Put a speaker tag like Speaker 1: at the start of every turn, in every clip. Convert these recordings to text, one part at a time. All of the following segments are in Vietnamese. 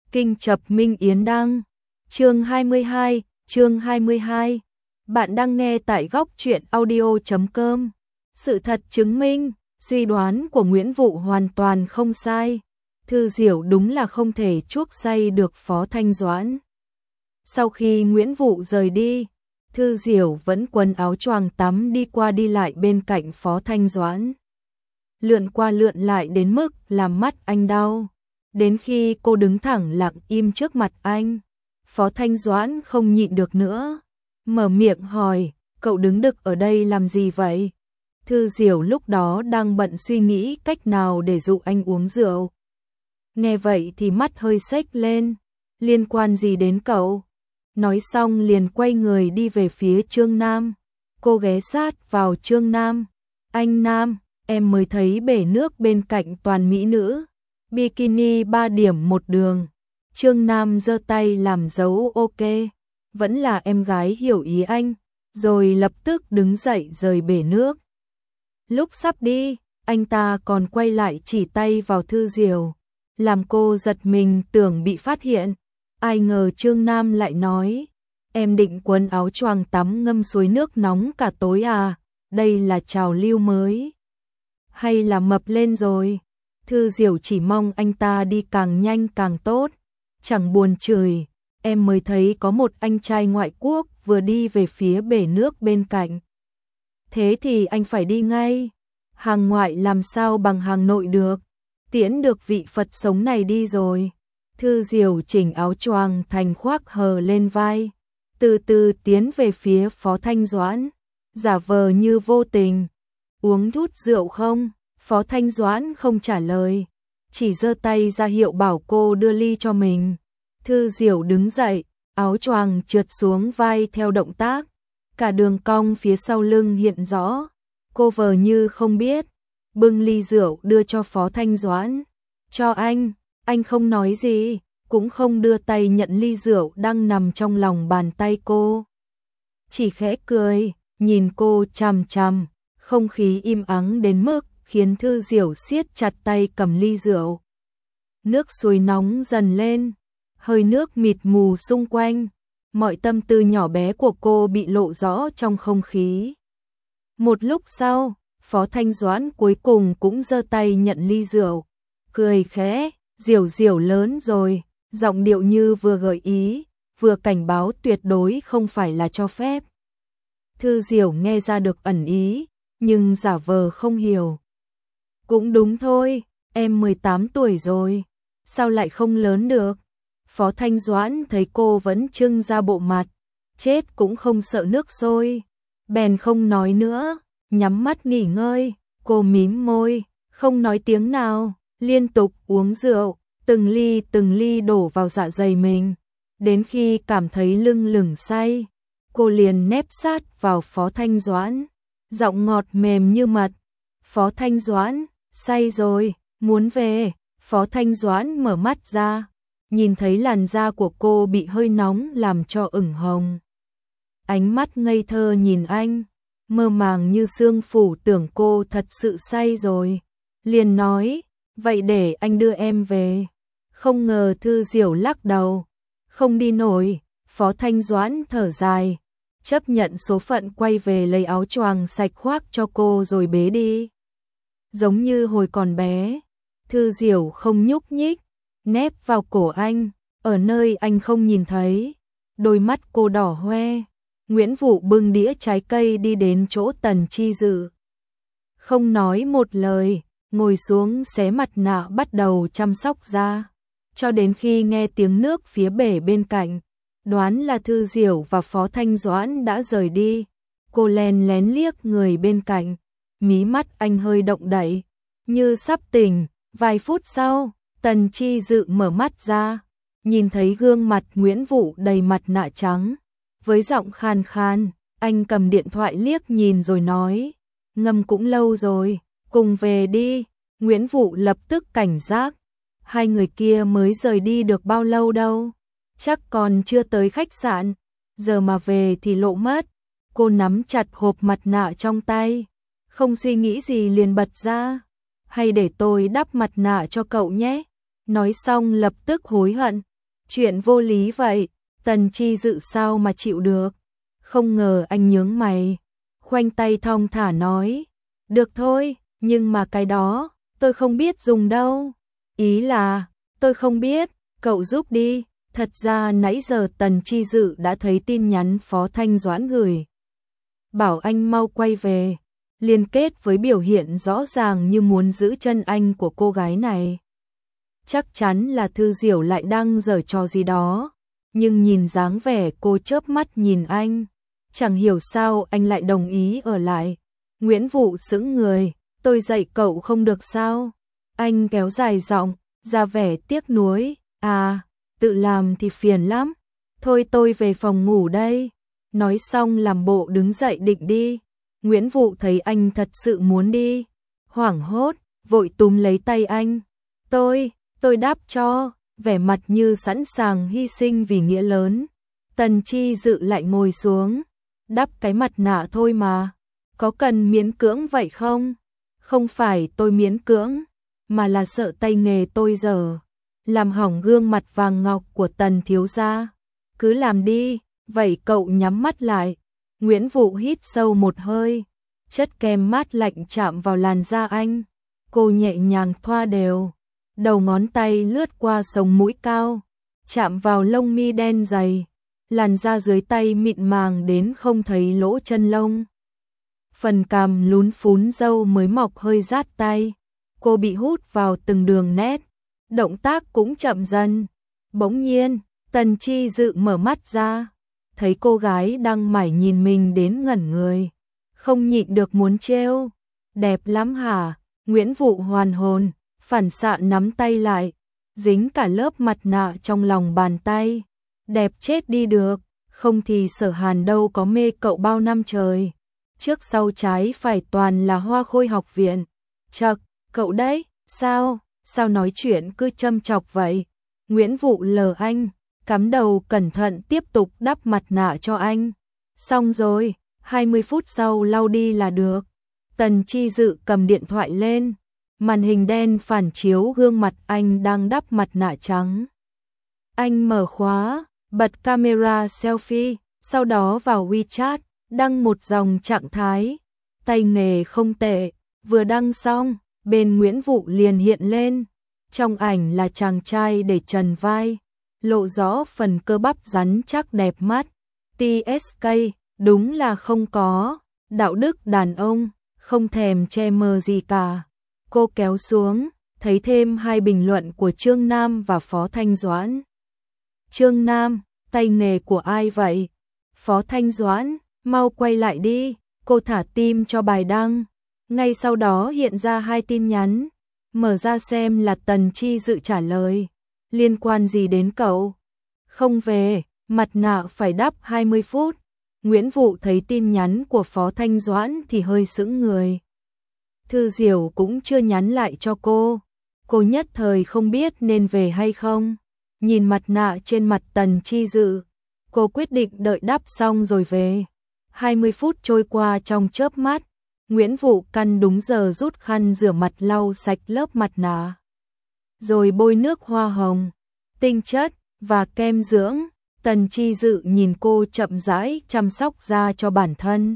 Speaker 1: Kinh Chập Minh Yến Đăng. Chương 22. Bạn đang nghe tại góc truyện audio.com. Sự thật chứng minh, suy đoán của Nguyễn Vụ hoàn toàn không sai. Thư Diểu đúng là không thể chuốc say được Phó Thanh Doãn. Sau khi Nguyễn Vụ rời đi, Thư Diểu vẫn quần áo choàng tắm đi qua đi lại bên cạnh Phó Thanh Doãn. Lượn qua lượn lại đến mức làm mắt anh đau. Đến khi cô đứng thẳng lặng im trước mặt anh, Phó Thanh Doãn không nhịn được nữa, mở miệng hỏi, cậu đứng đực ở đây làm gì vậy? Thư Diểu lúc đó đang bận suy nghĩ cách nào để dụ anh uống rượu. Nghe vậy thì mắt hơi xếch lên, liên quan gì đến cậu? Nói xong liền quay người đi về phía Trương Nam. Cô ghé sát vào Trương Nam. Anh Nam, em mới thấy bể nước bên cạnh toàn mỹ nữ. Bikini 3 điểm một đường. Trương Nam giơ tay làm dấu ok. Vẫn là em gái hiểu ý anh. Rồi lập tức đứng dậy rời bể nước. Lúc sắp đi, anh ta còn quay lại chỉ tay vào Thư Diểu, làm cô giật mình tưởng bị phát hiện. Ai ngờ Trương Nam lại nói, em định quần áo choàng tắm ngâm suối nước nóng cả tối à? Đây là trào lưu mới. Hay là mập lên rồi? Thư Diểu chỉ mong anh ta đi càng nhanh càng tốt. Chẳng buồn chửi, em mới thấy có một anh trai ngoại quốc vừa đi về phía bể nước bên cạnh. Thế thì anh phải đi ngay. Hàng ngoại làm sao bằng hàng nội được. Tiễn được vị Phật sống này đi rồi. Thư Diểu chỉnh áo choàng thành khoác hờ lên vai, từ từ tiến về phía Phó Thanh Doãn, giả vờ như vô tình. Uống chút rượu không? Phó Thanh Doãn không trả lời, chỉ giơ tay ra hiệu bảo cô đưa ly cho mình. Thư Diểu đứng dậy, áo choàng trượt xuống vai theo động tác, cả đường cong phía sau lưng hiện rõ. Cô vờ như không biết, bưng ly rượu đưa cho Phó Thanh Doãn. Cho anh không nói gì, cũng không đưa tay nhận ly rượu đang nằm trong lòng bàn tay cô. Chỉ khẽ cười, nhìn cô chằm chằm, không khí im ắng đến mức khiến Thư Diểu siết chặt tay cầm ly rượu. Nước suối nóng dần lên, hơi nước mịt mù xung quanh, mọi tâm tư nhỏ bé của cô bị lộ rõ trong không khí. Một lúc sau, Phó Thanh Doãn cuối cùng cũng giơ tay nhận ly rượu, cười khẽ, Diểu lớn rồi, giọng điệu như vừa gợi ý, vừa cảnh báo tuyệt đối không phải là cho phép. Thư Diểu nghe ra được ẩn ý, nhưng giả vờ không hiểu. Cũng đúng thôi, em 18 tuổi rồi, sao lại không lớn được? Phó Thanh Doãn thấy cô vẫn trưng ra bộ mặt, chết cũng không sợ nước sôi, bèn không nói nữa, nhắm mắt nghỉ ngơi. Cô mím môi, không nói tiếng nào, liên tục uống rượu, từng ly đổ vào dạ dày mình, đến khi cảm thấy lưng lửng say, cô liền nép sát vào Phó Thanh Doãn, giọng ngọt mềm như mật. Phó Thanh Doãn, say rồi, muốn về. Phó Thanh Doãn mở mắt ra, nhìn thấy làn da của cô bị hơi nóng làm cho ửng hồng. Ánh mắt ngây thơ nhìn anh, mơ màng như sương phủ tưởng cô thật sự say rồi. Liền nói, vậy để anh đưa em về. Không ngờ Thư Diểu lắc đầu, không đi nổi. Phó Thanh Doãn thở dài, chấp nhận số phận quay về lấy áo choàng sạch khoác cho cô rồi bế đi. Giống như hồi còn bé, Thư Diểu không nhúc nhích, nép vào cổ anh, ở nơi anh không nhìn thấy. Đôi mắt cô đỏ hoe. Nguyễn Vụ bưng đĩa trái cây đi đến chỗ Tần Chi Dự. Không nói một lời, ngồi xuống xé mặt nạ bắt đầu chăm sóc da. Cho đến khi nghe tiếng nước phía bể bên cạnh, đoán là Thư Diểu và Phó Thanh Doãn đã rời đi. Cô lén lén liếc người bên cạnh, mí mắt anh hơi động đậy, như sắp tỉnh. Vài phút sau, Tần Chi Dự mở mắt ra, nhìn thấy gương mặt Nguyễn Vụ đầy mặt nạ trắng. Với giọng khan khan, anh cầm điện thoại liếc nhìn rồi nói, ngâm cũng lâu rồi, cùng về đi. Nguyễn Vụ lập tức cảnh giác, hai người kia mới rời đi được bao lâu đâu, chắc còn chưa tới khách sạn, giờ mà về thì lộ mất. Cô nắm chặt hộp mặt nạ trong tay, không suy nghĩ gì liền bật ra, hay để tôi đắp mặt nạ cho cậu nhé. Nói xong lập tức hối hận, Chuyện vô lý vậy, Tần Chi Dự sao mà chịu được. Không ngờ anh nhướng mày, khoanh tay thong thả nói, được thôi, nhưng mà cái đó, tôi không biết dùng đâu. Ý là, tôi không biết, cậu giúp đi. Thật ra nãy giờ Tần Chi Dự đã thấy tin nhắn Phó Thanh Doãn gửi. Bảo anh mau quay về, liên kết với biểu hiện rõ ràng như muốn giữ chân anh của cô gái này. Chắc chắn là Thư Diểu lại đang giở trò gì đó, nhưng nhìn dáng vẻ cô chớp mắt nhìn anh, chẳng hiểu sao anh lại đồng ý ở lại. Nguyễn Vũ sững người, tôi dạy cậu không được sao? Anh kéo dài giọng, ra vẻ tiếc nuối, à, tự làm thì phiền lắm, thôi tôi về phòng ngủ đây. Nói xong làm bộ đứng dậy định đi. Nguyễn Vũ thấy anh thật sự muốn đi, hoảng hốt, vội túm lấy tay anh. Tôi đáp cho, vẻ mặt như sẵn sàng hy sinh vì nghĩa lớn. Tần Chi Dự lại ngồi xuống, đắp cái mặt nạ thôi mà, có cần miễn cưỡng vậy không? Không phải tôi miễn cưỡng, mà là sợ tay nghề tôi dở, làm hỏng gương mặt vàng ngọc của Tần thiếu gia. Cứ làm đi, vậy cậu nhắm mắt lại. Nguyễn Vũ hít sâu một hơi, chất kem mát lạnh chạm vào làn da anh. Cô nhẹ nhàng thoa đều, đầu ngón tay lướt qua sống mũi cao, chạm vào lông mi đen dày, làn da dưới tay mịn màng đến không thấy lỗ chân lông. Phần cằm lún phún râu mới mọc hơi rát tay, cô bị hút vào từng đường nét, động tác cũng chậm dần. Bỗng nhiên, Tần Chi Dự mở mắt ra, thấy cô gái đang mải nhìn mình đến ngẩn người, không nhịn được muốn trêu. Đẹp lắm hả? Nguyễn Vũ hoàn hồn, phản xạ nắm tay lại, dính cả lớp mặt nạ trong lòng bàn tay. Đẹp chết đi được, không thì Sở Hàn đâu có mê cậu bao năm trời. Trước sau trái phải toàn là Hoa Khôi học viện. Chậc, cậu đấy, sao nói chuyện cứ châm chọc vậy? Nguyễn Vũ lờ anh, cắm đầu cẩn thận tiếp tục đắp mặt nạ cho anh. Xong rồi, 20 phút sau lau đi là được. Tần Chi Dự cầm điện thoại lên, màn hình đen phản chiếu gương mặt anh đang đắp mặt nạ trắng. Anh mở khóa, bật camera selfie, sau đó vào WeChat, đăng một dòng trạng thái. Tay nghề không tệ, vừa đăng xong, bên Nguyễn Vũ liền hiện lên. Trong ảnh là chàng trai để trần vai, lộ rõ phần cơ bắp rắn chắc đẹp mắt. TSK, đúng là không có đạo đức đàn ông, không thèm che mờ gì cả. Cô kéo xuống, thấy thêm 2 bình luận của Trương Nam và Phó Thanh Doãn. Trương Nam, tay nghề của ai vậy? Phó Thanh Doãn, mau quay lại đi. Cô thả tim cho bài đăng. Ngay sau đó hiện ra 2 tin nhắn. Mở ra xem là Tần Chi Dự trả lời. Liên quan gì đến cậu? Không về, mặt nạ phải đắp 20 phút. Nguyễn Vũ thấy tin nhắn của Phó Thanh Doãn thì hơi sững người. Thư Diểu cũng chưa nhắn lại cho cô. Cô nhất thời không biết nên về hay không. Nhìn mặt nạ trên mặt Tần Chi Dự, cô quyết định đợi đắp xong rồi về. 20 phút trôi qua trong chớp mắt. Nguyễn Vũ căn đúng giờ rút khăn rửa mặt lau sạch lớp mặt nạ, rồi bôi nước hoa hồng, tinh chất và kem dưỡng. Tần Chi Dự nhìn cô chậm rãi chăm sóc da cho bản thân,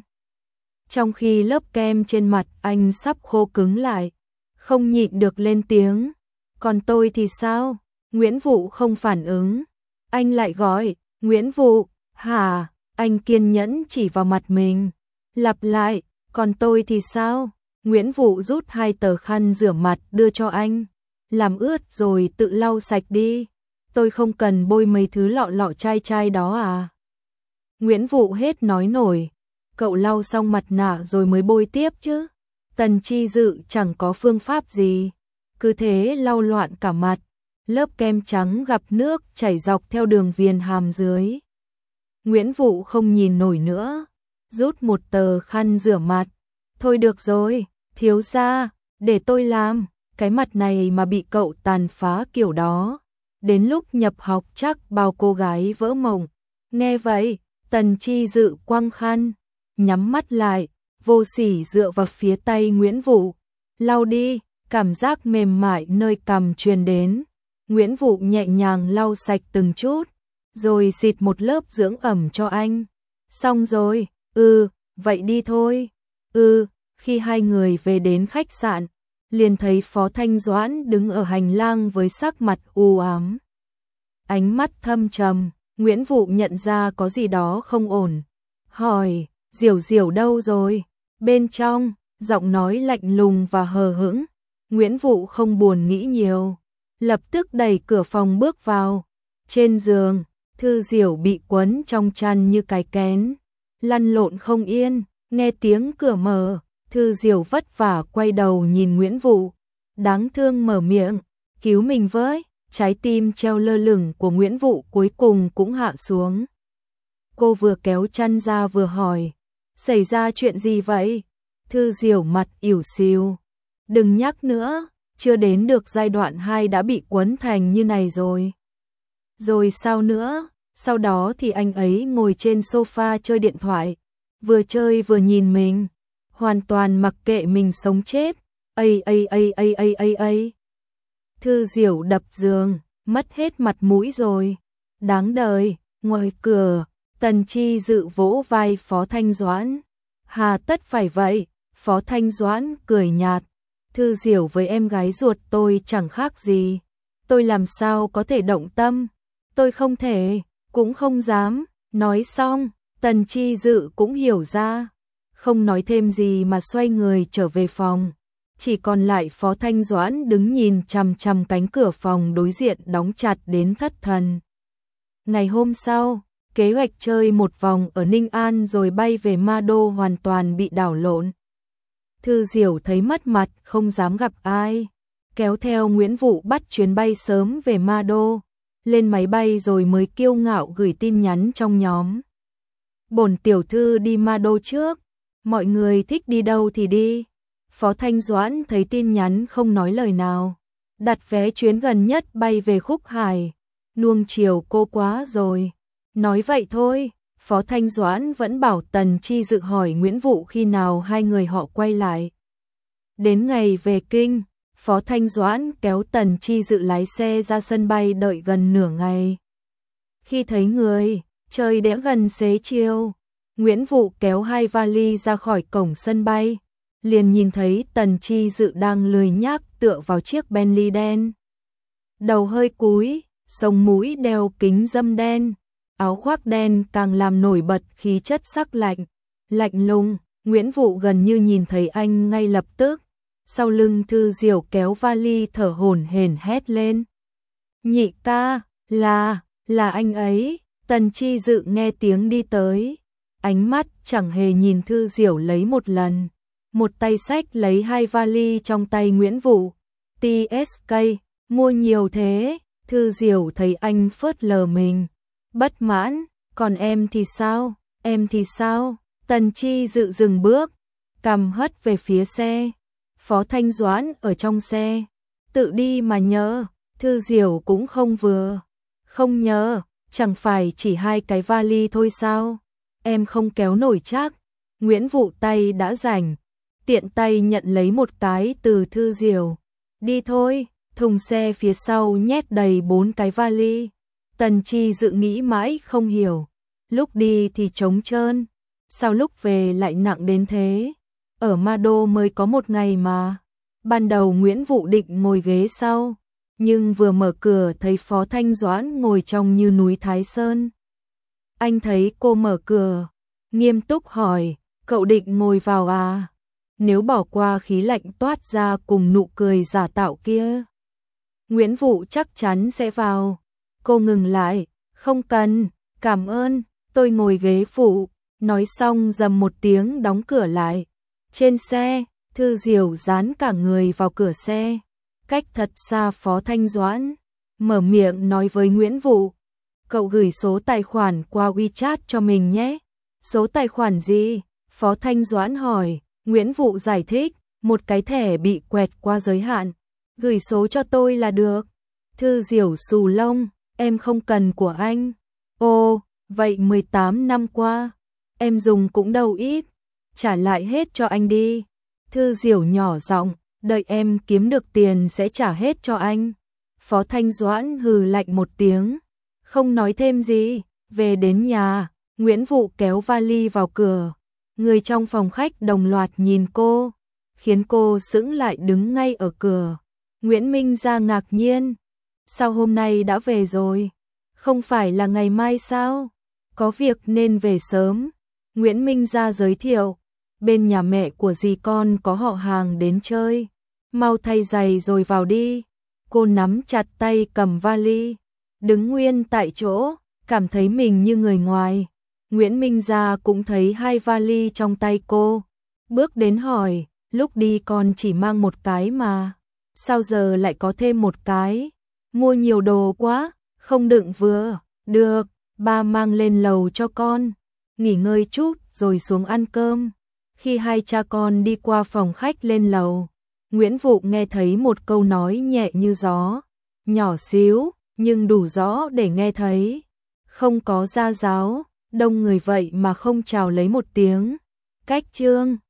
Speaker 1: trong khi lớp kem trên mặt anh sắp khô cứng lại, không nhịn được lên tiếng. Còn tôi thì sao? Nguyễn Vũ không phản ứng. Anh lại gọi, Nguyễn Vũ, hả? Anh kiên nhẫn chỉ vào mặt mình, lặp lại, còn tôi thì sao? Nguyễn Vũ rút 2 tờ khăn rửa mặt đưa cho anh, làm ướt rồi tự lau sạch đi. Tôi không cần bôi mấy thứ lọ lọ chai chai đó à? Nguyễn Vũ hết nói nổi, cậu lau xong mặt nạ rồi mới bôi tiếp chứ. Tần Chi Dự chẳng có phương pháp gì, cứ thế lau loạn cả mặt, lớp kem trắng gặp nước chảy dọc theo đường viền hàm dưới. Nguyễn Vũ không nhìn nổi nữa, rút một tờ khăn rửa mặt. Thôi được rồi, thiếu gia, để tôi làm, cái mặt này mà bị cậu tàn phá kiểu đó, đến lúc nhập học chắc bao cô gái vỡ mộng. Nghe vậy, Tần Chi Dự quăng khăn, nhắm mắt lại, vô sỉ dựa vào phía tay Nguyễn Vũ. Lau đi, cảm giác mềm mại nơi cằm truyền đến. Nguyễn Vũ nhẹ nhàng lau sạch từng chút, rồi xịt một lớp dưỡng ẩm cho anh. Xong rồi, vậy đi thôi. Khi hai người về đến khách sạn, liền thấy Phó Thanh Doãn đứng ở hành lang với sắc mặt u ám. Ánh mắt thâm trầm, Nguyễn Vũ nhận ra có gì đó không ổn. Hỏi, Diểu Diểu đâu rồi? Bên trong, giọng nói lạnh lùng và hờ hững. Nguyễn Vũ không buồn nghĩ nhiều, lập tức đẩy cửa phòng bước vào. Trên giường, Thư Diểu bị quấn trong chăn như cái kén, lăn lộn không yên. Nghe tiếng cửa mở, Thư Diểu vất vả quay đầu nhìn Nguyễn Vũ, đáng thương mở miệng, cứu mình với. Trái tim treo lơ lửng của Nguyễn Vũ cuối cùng cũng hạ xuống. Cô vừa kéo chăn ra vừa hỏi, xảy ra chuyện gì vậy? Thư Diểu mặt ỉu xìu, đừng nhắc nữa, chưa đến được giai đoạn 2 đã bị quấn thành như này rồi. Rồi sao nữa? Sau đó thì anh ấy ngồi trên sofa chơi điện thoại, vừa chơi vừa nhìn mình, hoàn toàn mặc kệ mình sống chết. Thư Diểu đập giường, mất hết mặt mũi rồi. Đáng đời. Ngoài cửa, Tần Chi Dự vỗ vai Phó Thanh Doãn. Hà tất phải vậy? Phó Thanh Doãn cười nhạt. Thư Diểu với em gái ruột tôi chẳng khác gì. Tôi làm sao có thể động tâm? Tôi không thể, cũng không dám. Nói xong, Tần Chi Dự cũng hiểu ra, không nói thêm gì mà xoay người trở về phòng. Chỉ còn lại Phó Thanh Doãn đứng nhìn chằm chằm cánh cửa phòng đối diện đóng chặt đến thất thần. Ngày hôm sau, kế hoạch chơi một vòng ở Ninh An rồi bay về Ma Đô hoàn toàn bị đảo lộn. Thư Diểu thấy mất mặt không dám gặp ai, kéo theo Nguyễn Vũ bắt chuyến bay sớm về Ma Đô. Lên máy bay rồi mới kiêu ngạo gửi tin nhắn trong nhóm. Bổn tiểu thư đi Ma Đô trước, mọi người thích đi đâu thì đi. Phó Thanh Doãn thấy tin nhắn không nói lời nào, đặt vé chuyến gần nhất bay về Khúc Hải. Nuông chiều cô quá rồi. Nói vậy thôi, Phó Thanh Doãn vẫn bảo Tần Chi Dự hỏi Nguyễn Vũ khi nào hai người họ quay lại. Đến ngày về kinh, Phó Thanh Doãn kéo Tần Chi Dự lái xe ra sân bay đợi gần nửa ngày. Khi thấy người, trời đã gần xế chiều. Nguyễn Vũ kéo hai vali ra khỏi cổng sân bay, liền nhìn thấy Tần Chi Dự đang lười nhác tựa vào chiếc Bentley đen. Đầu hơi cúi, sống mũi đeo kính râm đen, áo khoác đen càng làm nổi bật khí chất sắc lạnh, lạnh lùng. Nguyễn Vũ gần như nhìn thấy anh ngay lập tức. Sau lưng Thư Diểu kéo vali thở hổn hển hét lên. Nhị ca, là anh ấy. Tần Chi Dự nghe tiếng đi tới, ánh mắt chẳng hề nhìn Thư Diểu lấy một lần. Một tay xách lấy hai vali trong tay Nguyễn Vũ. TSK, mua nhiều thế. Thư Diểu thấy anh phớt lờ mình, bất mãn. Còn em thì sao? Em thì sao? Tần Chi Dự dừng bước, cằm hất về phía xe. Phó Thanh Doãn ở trong xe, tự đi mà nhớ. Thư Diểu cũng không nhớ, chẳng phải chỉ hai cái vali thôi sao? Em không kéo nổi chắc. Nguyễn Vũ tay đã rảnh, tiện tay nhận lấy một cái từ Thư Diểu. Đi thôi. Thùng xe phía sau nhét đầy 4 cái vali. Tần Chi Dự nghĩ mãi không hiểu, lúc đi thì trống trơn, sao lúc về lại nặng đến thế? Ở Ma Đô mới có một ngày mà. Ban đầu Nguyễn Vũ định ngồi ghế sau, nhưng vừa mở cửa thấy Phó Thanh Doãn ngồi trong như núi Thái Sơn. Anh thấy cô mở cửa, nghiêm túc hỏi, cậu định ngồi vào à? Nếu bỏ qua khí lạnh toát ra cùng nụ cười giả tạo kia, Nguyễn Vũ chắc chắn sẽ vào. Cô ngừng lại, không cần, cảm ơn, tôi ngồi ghế phụ. Nói xong rầm một tiếng đóng cửa lại. Trên xe, Thư Diểu dán cả người vào cửa xe, cách thật xa Phó Thanh Doãn, mở miệng nói với Nguyễn Vũ. Cậu gửi số tài khoản qua WeChat cho mình nhé. Số tài khoản gì? Phó Thanh Doãn hỏi. Nguyễn Vũ giải thích, một cái thẻ bị quẹt qua giới hạn. Gửi số cho tôi là được. Thư Diểu xù lông, em không cần của anh. Ồ, vậy 18 năm qua, em dùng cũng đâu ít. Trả lại hết cho anh đi. Thư Diểu nhỏ giọng, đợi em kiếm được tiền sẽ trả hết cho anh. Phó Thanh Doãn hừ lạnh một tiếng, không nói thêm gì. Về đến nhà, Nguyễn Vụ kéo vali vào cửa. Người trong phòng khách đồng loạt nhìn cô, khiến cô sững lại đứng ngay ở cửa. Nguyễn Minh Gia ngạc nhiên. Sao hôm nay đã về rồi? Không phải là ngày mai sao? Có việc nên về sớm. Nguyễn Minh Gia giới thiệu. Bên nhà mẹ của dì con có họ hàng đến chơi. Mau thay giày rồi vào đi. Cô nắm chặt tay cầm vali, đứng nguyên tại chỗ, cảm thấy mình như người ngoài. Nguyễn Minh Gia cũng thấy hai vali trong tay cô, bước đến hỏi, lúc đi con chỉ mang một cái mà, sao giờ lại có thêm một cái? Mua nhiều đồ quá, không đựng vừa. Được, ba mang lên lầu cho con, nghỉ ngơi chút rồi xuống ăn cơm. Khi hai cha con đi qua phòng khách lên lầu, Nguyễn Vụ nghe thấy một câu nói nhẹ như gió, nhỏ xíu nhưng đủ rõ để nghe thấy. Không có gia giáo, đông người vậy mà không chào lấy một tiếng. Cách Trương